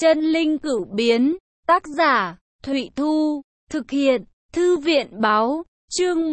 Chân linh cửu biến, tác giả, Thụy Thu, thực hiện, Thư viện báo, chương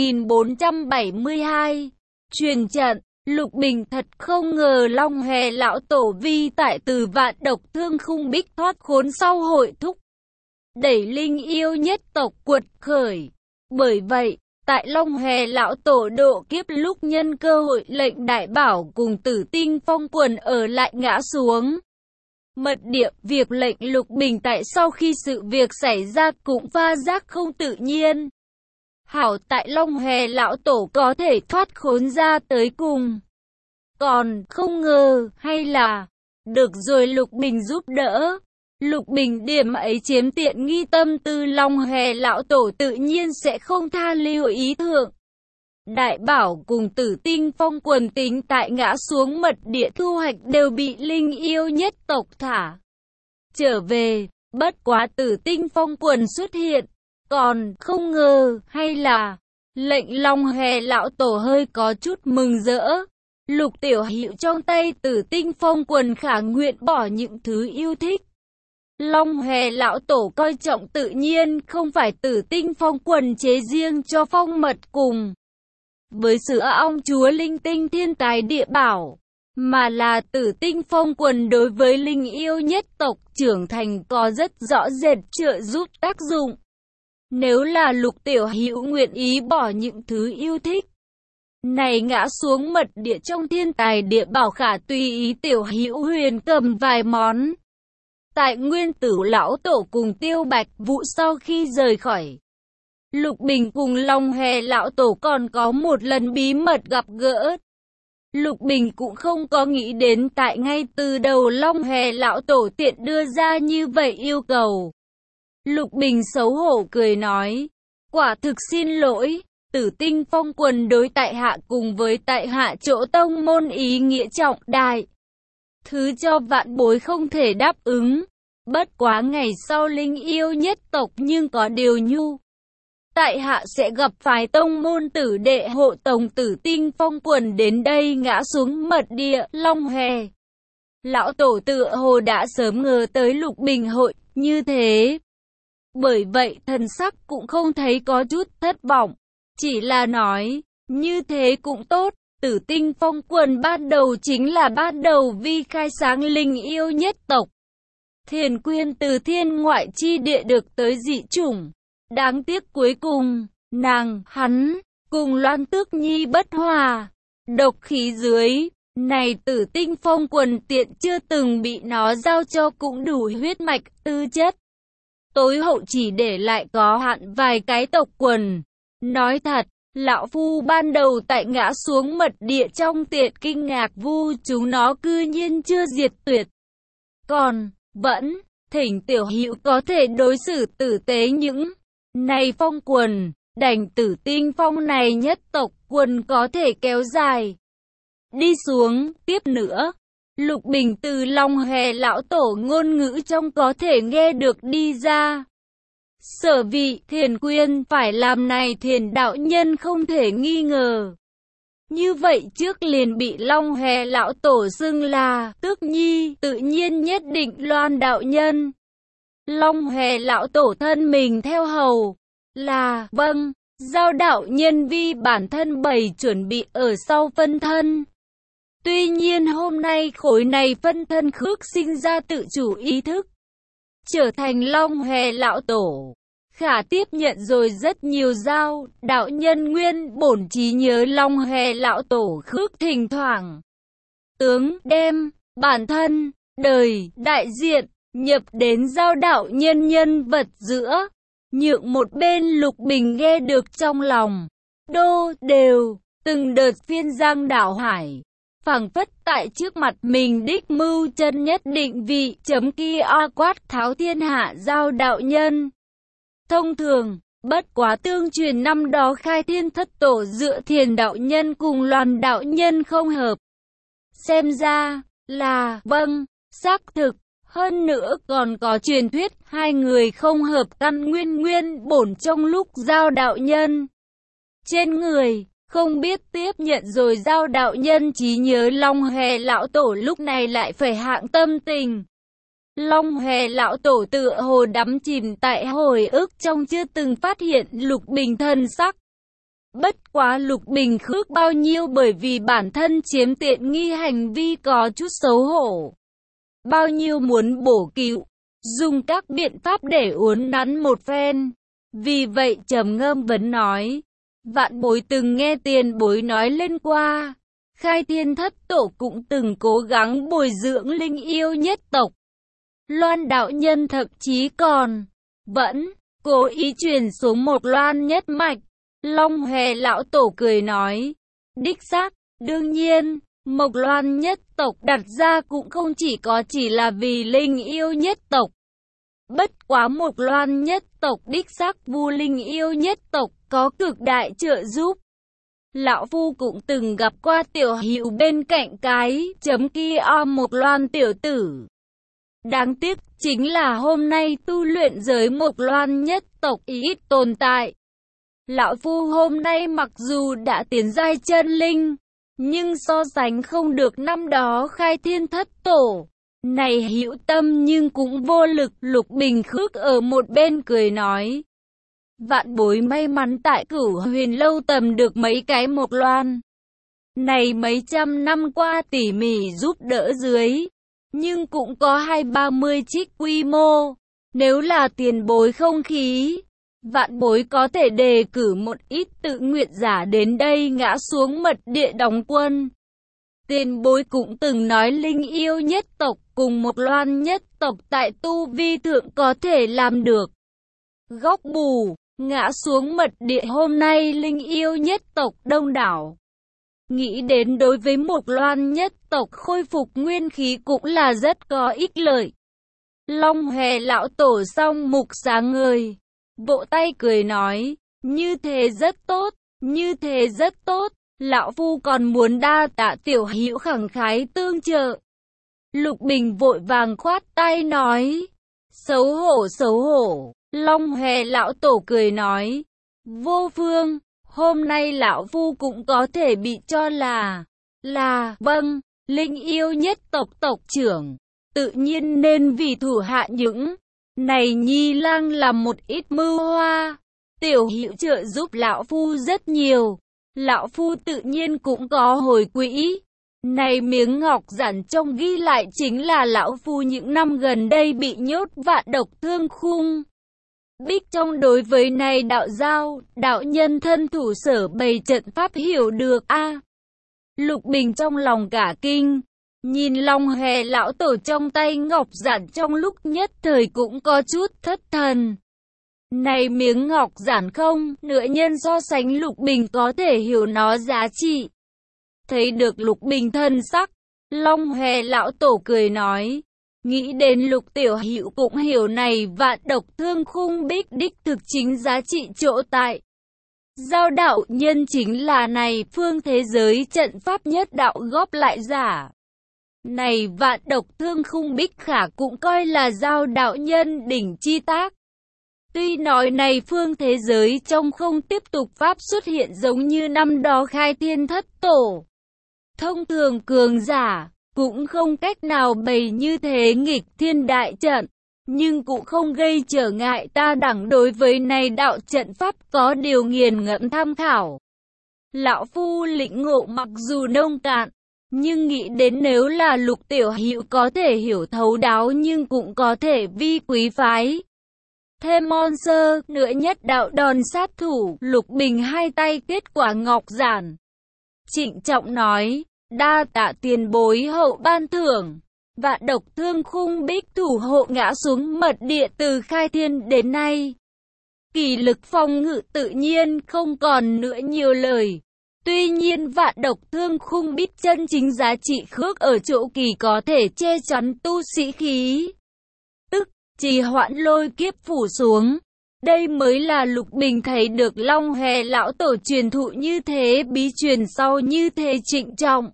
1472, truyền trận, Lục Bình thật không ngờ Long Hề lão tổ vi tại từ vạn độc thương khung bích thoát khốn sau hội thúc, đẩy linh yêu nhất tộc quật khởi. Bởi vậy, tại Long Hề lão tổ độ kiếp lúc nhân cơ hội lệnh Đại Bảo cùng Tử Tinh Phong quần ở lại ngã xuống mật địa. Việc lệnh Lục Bình tại sau khi sự việc xảy ra cũng pha giác không tự nhiên. Hảo tại Long Hề lão tổ có thể thoát khốn ra tới cùng. Còn không ngờ hay là được rồi Lục Bình giúp đỡ. Lục Bình điểm ấy chiếm tiện nghi tâm tư Long Hề lão tổ tự nhiên sẽ không tha lưu ý thượng. Đại Bảo cùng Tử Tinh Phong quần tính tại ngã xuống mật địa thu hoạch đều bị linh yêu nhất tộc thả trở về. Bất quá Tử Tinh Phong quần xuất hiện, còn không ngờ hay là lệnh Long Hề lão tổ hơi có chút mừng rỡ. Lục tiểu hữu trong tay Tử Tinh Phong quần khả nguyện bỏ những thứ yêu thích. Long Hề lão tổ coi trọng tự nhiên không phải Tử Tinh Phong quần chế riêng cho phong mật cùng với sữa ong chúa linh tinh thiên tài địa bảo, mà là Tử Tinh Phong quần đối với linh yêu nhất tộc trưởng thành có rất rõ rệt trợ giúp tác dụng. Nếu là Lục tiểu hữu nguyện ý bỏ những thứ yêu thích này ngã xuống mật địa trong thiên tài địa bảo khả tùy ý tiểu hữu huyền cầm vài món. Tại Nguyên Tử lão tổ cùng Tiêu Bạch Vũ sau khi rời khỏi, Lục Bình cùng Long Hề lão tổ còn có một lần bí mật gặp gỡ. Lục Bình cũng không có nghĩ đến tại ngay từ đầu Long Hề lão tổ tiện đưa ra như vậy yêu cầu. Lục Bình xấu hổ cười nói, quả thực xin lỗi, Tử Tinh Phong quần đối tại hạ cùng với tại hạ chỗ tông môn ý nghĩa trọng đại, thứ cho vạn bối không thể đáp ứng. Bất quá ngày sau linh yêu nhất tộc nhưng có điều nhu, tại hạ sẽ gặp phải tông môn tử đệ hộ tống Tử Tinh Phong quần đến đây ngã xuống mật địa. Long Hề lão tổ tựa hồ đã sớm ngờ tới Lục Bình hội như thế, bởi vậy thần sắc cũng không thấy có chút thất vọng, chỉ là nói, như thế cũng tốt. Tử Tinh Phong quần ban đầu chính là ban đầu vi khai sáng linh yêu nhất tộc. Thiền Quyên từ thiên ngoại chi địa được tới dị chủng. Đáng tiếc cuối cùng, hắn, cùng Loan Tước Nhi bất hòa. Độc khí dưới, này Tử Tinh Phong quần tiện chưa từng bị nó giao cho cũng đủ huyết mạch, tư chất. Tối hậu chỉ để lại có hạn vài cái tộc quần. Nói thật, lão phu ban đầu tại ngã xuống mật địa trong tiện kinh ngạc vu chúng nó cư nhiên chưa diệt tuyệt. Còn vẫn thỉnh tiểu hữu có thể đối xử tử tế những này phong quần, đành Tử Tinh Phong này nhất tộc quần có thể kéo dài đi xuống. Tiếp nữa, Lục Bình từ Long Hề lão tổ ngôn ngữ trong có thể nghe được đi ra. Sở vị Thiền Quyên phải làm này Thiền đạo nhân không thể nghi ngờ. Như vậy trước liền bị Long Hề lão tổ xưng là Tước Nhi, tự nhiên nhất định Loan đạo nhân. Long Hề lão tổ thân mình theo hầu là vâng, giao đạo nhân vi bản thân bày chuẩn bị ở sau phân thân. Tuy nhiên hôm nay khối này phân thân khước sinh ra tự chủ ý thức, trở thành Long Hề lão tổ. Khả tiếp nhận rồi rất nhiều giao đạo nhân nguyên bổn trí nhớ Long Hề lão tổ khước thỉnh thoảng tướng đem bản thân đời đại diện nhập đến giao đạo nhân nhân vật giữa, nhượng một bên Lục Bình nghe được trong lòng đô đều từng đợt phiên giang đảo hải, phảng phất tại trước mặt mình đích mưu chân nhất định vị chấm kia quát tháo thiên hạ giao đạo nhân. Thông thường, bất quá tương truyền năm đó khai thiên thất tổ dựa Thiền đạo nhân cùng Loan đạo nhân không hợp. Xem ra là vâng, xác thực. Hơn nữa còn có truyền thuyết hai người không hợp căn nguyên bổn trong lúc giao đạo nhân trên người, không biết tiếp nhận rồi giao đạo nhân trí nhớ Long Hề lão tổ lúc này lại phải hạng tâm tình. Long Hòe lão tổ tựa hồ đắm chìm tại hồi ức trong chưa từng phát hiện Lục Bình thân sắc. Bất quá Lục Bình khước bao nhiêu bởi vì bản thân chiếm tiện nghi hành vi có chút xấu hổ. Bao nhiêu muốn bổ cứu, dùng các biện pháp để uốn nắn một phen. Vì vậy trầm ngâm vấn nói, vạn bối từng nghe tiền bối nói lên qua, Khai Thiên Thất Tổ cũng từng cố gắng bồi dưỡng linh yêu nhất tộc. Loan đạo nhân thậm chí còn vẫn cố ý truyền xuống một loan nhất mạch. Long Hòe lão tổ cười nói, đích xác, đương nhiên, Mộc Loan nhất tộc đặt ra cũng không chỉ là vì linh yêu nhất tộc. Bất quá Mộc Loan nhất tộc đích xác vu linh yêu nhất tộc có cực đại trợ giúp. Lão phu cũng từng gặp qua tiểu hữu bên cạnh cái chấm kia Mộc Loan tiểu tử. Đáng tiếc chính là hôm nay tu luyện giới Mộc Loan nhất tộc ít tồn tại. Lão phu hôm nay mặc dù đã tiến giai chân linh, nhưng so sánh không được năm đó Khai Thiên Thất Tổ. Này hữu tâm nhưng cũng vô lực. Lục Bình khước ở một bên cười nói, vạn bối may mắn tại Cửu Huyền Lâu tầm được mấy cái Mộc Loan. Này mấy trăm năm qua tỉ mỉ giúp đỡ dưới, nhưng cũng có 20-30 trích quy mô. Nếu là tiền bối không khí, vạn bối có thể đề cử một ít tự nguyện giả đến đây ngã xuống mật địa đóng quân. Tiền bối cũng từng nói linh yêu nhất tộc cùng Mộc Loan nhất tộc tại tu vi thượng có thể làm được. Góc bù, ngã xuống mật địa hôm nay linh yêu nhất tộc đông đảo. Nghĩ đến đối với Mộc Loan nhất tộc khôi phục nguyên khí cũng là rất có ích lợi. Long Hòe lão tổ song mục sáng ngời, vỗ tay cười nói, như thế rất tốt, như thế rất tốt. Lão phu còn muốn đa tạ tiểu hữu khẳng khái tương trợ. Lục Bình vội vàng khoát tay nói, xấu hổ xấu hổ. Long Hòe lão tổ cười nói, vô phương, hôm nay lão phu cũng có thể bị cho là vâng, linh yêu nhất tộc tộc trưởng, tự nhiên nên vì thủ hạ những này nhi lang làm một ít mưu hoa. Tiểu hữu trợ giúp lão phu rất nhiều, lão phu tự nhiên cũng có hồi quỹ. Này miếng ngọc giản trong ghi lại chính là lão phu những năm gần đây bị nhốt Vạn Độc Thương Khung. Bích trong đối với này đạo giao, đạo nhân thân thủ sở bày trận pháp hiểu được a. Lục Bình trong lòng cả kinh, nhìn Long Hòe lão tổ trong tay ngọc giản trong lúc nhất thời cũng có chút thất thần. Này miếng ngọc giản không, nửa nhân so sánh Lục Bình có thể hiểu nó giá trị. Thấy được Lục Bình thân sắc, Long Hòe lão tổ cười nói, nghĩ đến Lục tiểu hữu cũng hiểu này Vạn Độc Thương Khung bích đích thực chính giá trị chỗ tại. Giao đạo nhân chính là này phương thế giới trận pháp nhất đạo góp lại giả. Này Vạn Độc Thương Khung bích khả cũng coi là giao đạo nhân đỉnh chi tác. Tuy nói này phương thế giới trong không tiếp tục pháp xuất hiện giống như năm đó Khai Thiên Thất Tổ. Thông thường cường giả cũng không cách nào bày như thế nghịch thiên đại trận, nhưng cũng không gây trở ngại ta đẳng đối với này đạo trận pháp có điều nghiền ngẫm tham khảo. Lão phu lĩnh ngộ mặc dù nông cạn, nhưng nghĩ đến nếu là Lục tiểu hữu có thể hiểu thấu đáo nhưng cũng có thể vi quý phái. Thêm monster, nữa nhất đạo đòn sát thủ. Lục Bình hai tay kết quả ngọc giản, trịnh trọng nói, đa tạ tiền bối hậu ban thưởng. Vạn Độc Thương Khung bích thủ hộ ngã xuống mật địa từ khai thiên đến nay. Kỳ lực phòng ngự tự nhiên không còn nữa nhiều lời. Tuy nhiên Vạn Độc Thương Khung bích chân chính giá trị khước ở chỗ kỳ có thể che chắn tu sĩ khí. Tức, trì hoãn lôi kiếp phủ xuống. Đây mới là Lục Bình thấy được Long Hòe lão tổ truyền thụ như thế bí truyền sau như thế trịnh trọng.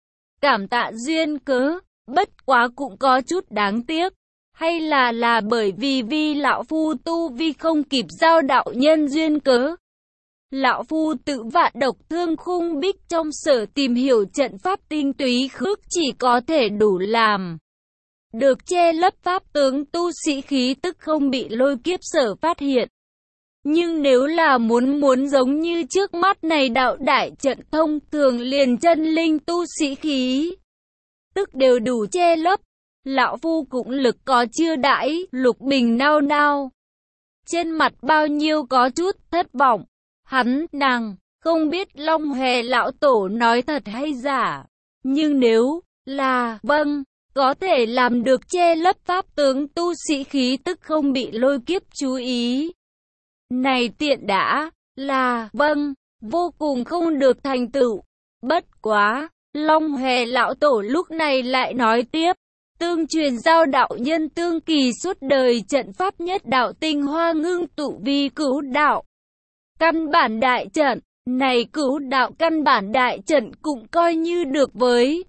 Cảm tạ duyên cớ, bất quá cũng có chút đáng tiếc. Hay là bởi vì lão phu tu vi không kịp giao đạo nhân duyên cớ. Lão phu tự Vạn Độc Thương Khung bích trong sở tìm hiểu trận pháp tinh túy khước chỉ có thể đủ làm được che lấp pháp tướng tu sĩ khí tức không bị lôi kiếp sở phát hiện. Nhưng nếu là muốn giống như trước mắt này đạo đại trận thông thường liền chân linh tu sĩ khí tức đều đủ che lấp, lão phu cũng lực có chưa đãi, Lục Bình nao nao. Trên mặt bao nhiêu có chút thất vọng, nàng không biết Long Hòe lão tổ nói thật hay giả, nhưng nếu là vâng, có thể làm được che lấp pháp tướng tu sĩ khí tức không bị lôi kiếp chú ý. Này tiện đã là vâng, vô cùng không được thành tựu. Bất quá, Long Hòe lão tổ lúc này lại nói tiếp, tương truyền giao đạo nhân tương kỳ suốt đời trận pháp nhất đạo tinh hoa ngưng tụ vi cửu đạo căn bản đại trận, này cửu đạo căn bản đại trận cũng coi như được với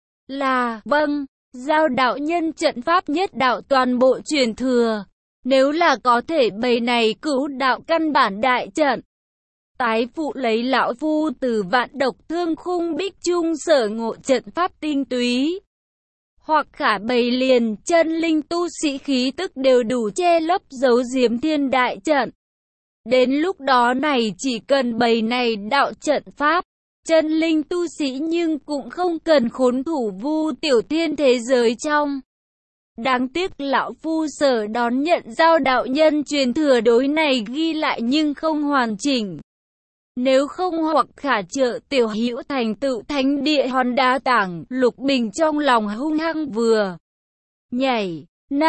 là vâng, giao đạo nhân trận pháp nhất đạo toàn bộ truyền thừa. Nếu là có thể bày này cửu đạo căn bản đại trận, tái phụ lấy lão phu từ vạn độc thương khung bích trung sở ngộ trận pháp tinh túy, hoặc khả bày liền chân linh tu sĩ khí tức đều đủ che lấp giấu giếm thiên đại trận. Đến lúc đó này chỉ cần bày này đạo trận pháp, chân linh tu sĩ nhưng cũng không cần khốn thủ vu tiểu thiên thế giới trong. Đáng tiếc lão phu sở đón nhận giao đạo nhân truyền thừa đối này ghi lại nhưng không hoàn chỉnh. Nếu không hoặc khả trợ tiểu hữu thành tựu thánh địa hòn đá tảng, Lục Bình trong lòng hung hăng vừa nhảy,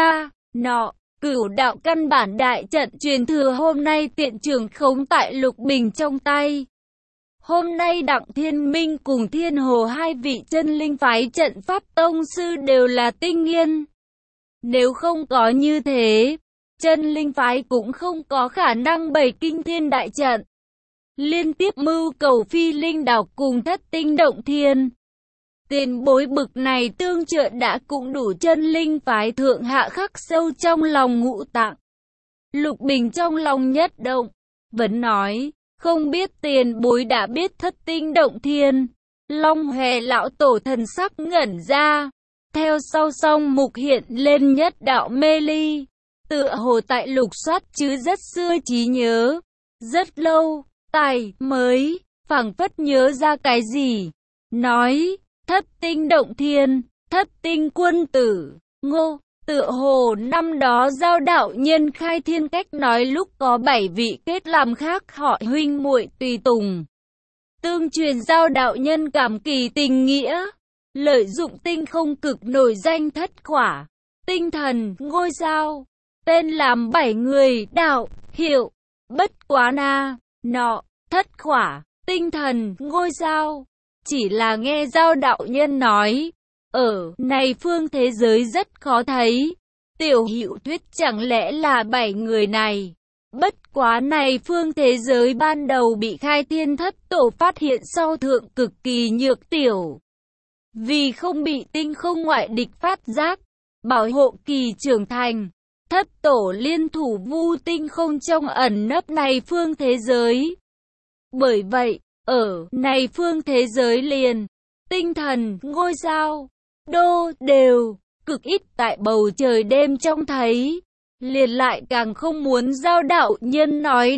nọ, cửu đạo căn bản đại trận truyền thừa hôm nay tiện trường khống tại Lục Bình trong tay. Hôm nay Đặng Thiên Minh cùng Thiên Hồ hai vị chân linh phái trận pháp tông sư đều là tinh nghiên. Nếu không có như thế, chân linh phái cũng không có khả năng bày kinh thiên đại trận. Liên tiếp mưu cầu phi linh đảo cùng thất tinh động thiên. Tiền bối bực này tương trợ đã cũng đủ chân linh phái thượng hạ khắc sâu trong lòng ngũ tạng. Lục Bình trong lòng nhất động, vẫn nói, không biết tiền bối đã biết thất tinh động thiên. Long Hòe lão tổ thần sắc ngẩn ra, theo sau song mục hiện lên nhất đạo mê ly, tựa hồ tại lục soát chứ rất xưa trí nhớ, rất lâu, tài mới, phảng phất nhớ ra cái gì, nói, thất tinh động thiên, thất tinh quân tử, Ngô, tựa hồ năm đó giao đạo nhân khai thiên cách nói lúc có 7 vị kết làm khác họ huynh muội tùy tùng. Tương truyền giao đạo nhân cảm kỳ tình nghĩa, lợi dụng tinh không cực nổi danh thất khỏa, tinh thần, ngôi sao, tên làm 7 người, đạo, hiệu, bất quá nọ, thất khỏa, tinh thần, ngôi sao. Chỉ là nghe giao đạo nhân nói, ở này phương thế giới rất khó thấy. Tiểu hữu thuyết chẳng lẽ là 7 người này. Bất quá này phương thế giới ban đầu bị khai thiên thất tổ phát hiện sau thượng cực kỳ nhược tiểu. Vì không bị tinh không ngoại địch phát giác, bảo hộ kỳ trưởng thành, thất tổ liên thủ vu tinh không trong ẩn nấp này phương thế giới. Bởi vậy, ở này phương thế giới liền, tinh thần, ngôi sao, đô đều, cực ít tại bầu trời đêm trông thấy. Liền lại càng không muốn giao đạo nhân nói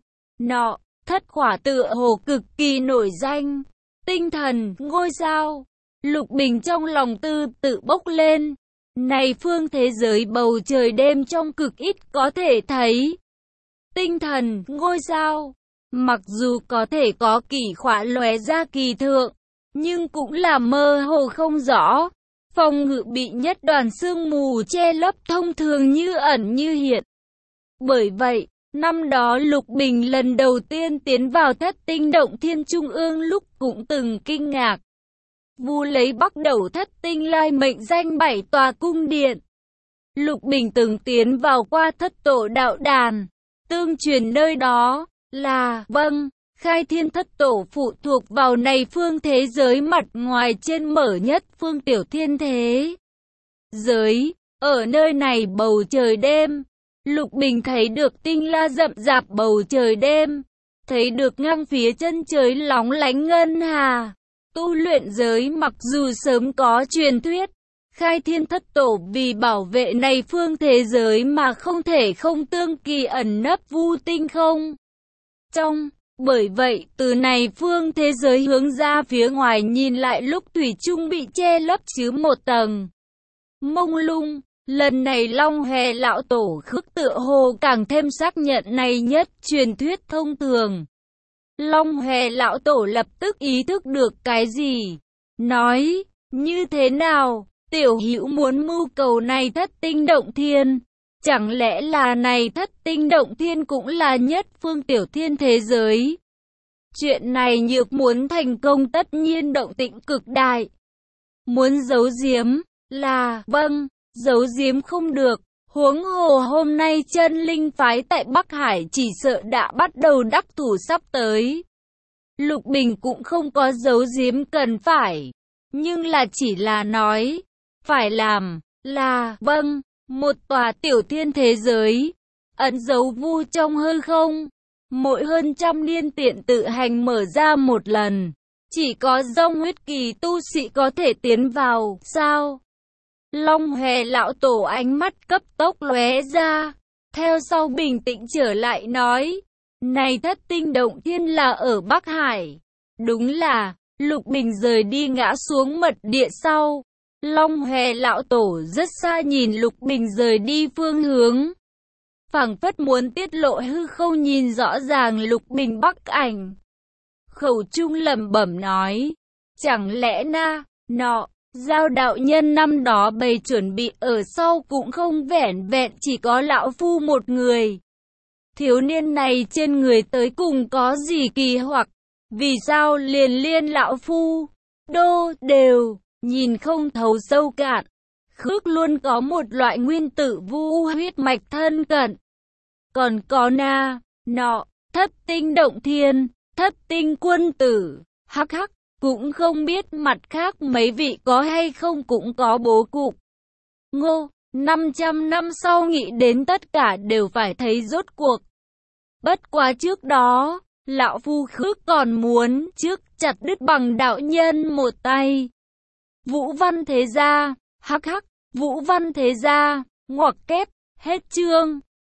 nọ, thất khỏa tựa hồ cực kỳ nổi danh. Tinh thần, ngôi sao, Lục Bình trong lòng tự bốc lên. Này phương thế giới bầu trời đêm trong cực ít có thể thấy. Tinh thần, ngôi sao, mặc dù có thể có kỳ khỏa lóe ra kỳ thượng, nhưng cũng là mơ hồ không rõ. Phòng ngự bị nhất đoàn sương mù che lấp thông thường như ẩn như hiện. Bởi vậy, năm đó Lục Bình lần đầu tiên tiến vào thất tinh động thiên trung ương lúc cũng từng kinh ngạc. Vu lấy bắt đầu thất tinh lai mệnh danh 7 tòa cung điện. Lục Bình từng tiến vào qua thất tổ đạo đàn. Tương truyền nơi đó là khai thiên thất tổ phụ thuộc vào này phương thế giới mặt ngoài trên mở nhất phương tiểu thiên thế giới. Ở nơi này bầu trời đêm, Lục Bình thấy được tinh la rậm rạp bầu trời đêm, thấy được ngang phía chân trời lóng lánh ngân hà. Tu luyện giới mặc dù sớm có truyền thuyết, Khai Thiên Thất Tổ vì bảo vệ này phương thế giới mà không thể không tương kỳ ẩn nấp vu tinh không trong. Bởi vậy, từ này phương thế giới hướng ra phía ngoài nhìn lại lúc thủy chung bị che lấp chứ một tầng mông lung. Lần này Long Hòe lão tổ khước tựa hồ càng thêm xác nhận này nhất truyền thuyết thông thường. Long Hòe lão tổ lập tức ý thức được cái gì, nói, như thế nào, tiểu hữu muốn mưu cầu này thất tinh động thiên, chẳng lẽ là này thất tinh động thiên cũng là nhất phương tiểu thiên thế giới? Chuyện này nhược muốn thành công tất nhiên động tĩnh cực đại. Muốn giấu giếm, là, vâng, giấu giếm không được, huống hồ hôm nay chân linh phái tại Bắc Hải chỉ sợ đã bắt đầu đắc thủ sắp tới. Lục Bình cũng không có giấu giếm cần phải, nhưng là chỉ là nói, phải làm, là, vâng, một tòa tiểu thiên thế giới, ẩn giấu vu trong hư không, mỗi hơn trăm niên tiện tự hành mở ra một lần, chỉ có dòng huyết kỳ tu sĩ có thể tiến vào, sao? Long Hòe lão tổ ánh mắt cấp tốc lóe ra, theo sau bình tĩnh trở lại nói, này thất tinh động thiên là ở Bắc Hải. Đúng là, Lục Bình rời đi ngã xuống mật địa sau. Long Hòe lão tổ rất xa nhìn Lục Bình rời đi phương hướng, phảng phất muốn tiết lộ hư không nhìn rõ ràng Lục Bình bắc ảnh. Khẩu trung lẩm bẩm nói, chẳng lẽ nọ, Giao đạo nhân năm đó bày chuẩn bị ở sau cũng không vẻn vẹn chỉ có lão phu một người. Thiếu niên này trên người tới cùng có gì kỳ hoặc, vì sao liền lão phu, đều, nhìn không thấu sâu cạn. Khước luôn có một loại nguyên tử vu huyết mạch thân cận. Còn có nọ, thất tinh động thiên, thất tinh quân tử, hắc hắc. Cũng không biết mặt khác mấy vị có hay không cũng có bố cục. Ngô, 500 năm sau nghĩ đến tất cả đều phải thấy rốt cuộc. Bất quá trước đó, lão phu khước còn muốn trước chặt đứt bằng đạo nhân một tay. Vũ Văn Thế Gia, hắc hắc, Vũ Văn Thế Gia, ngoặc kép, hết chương.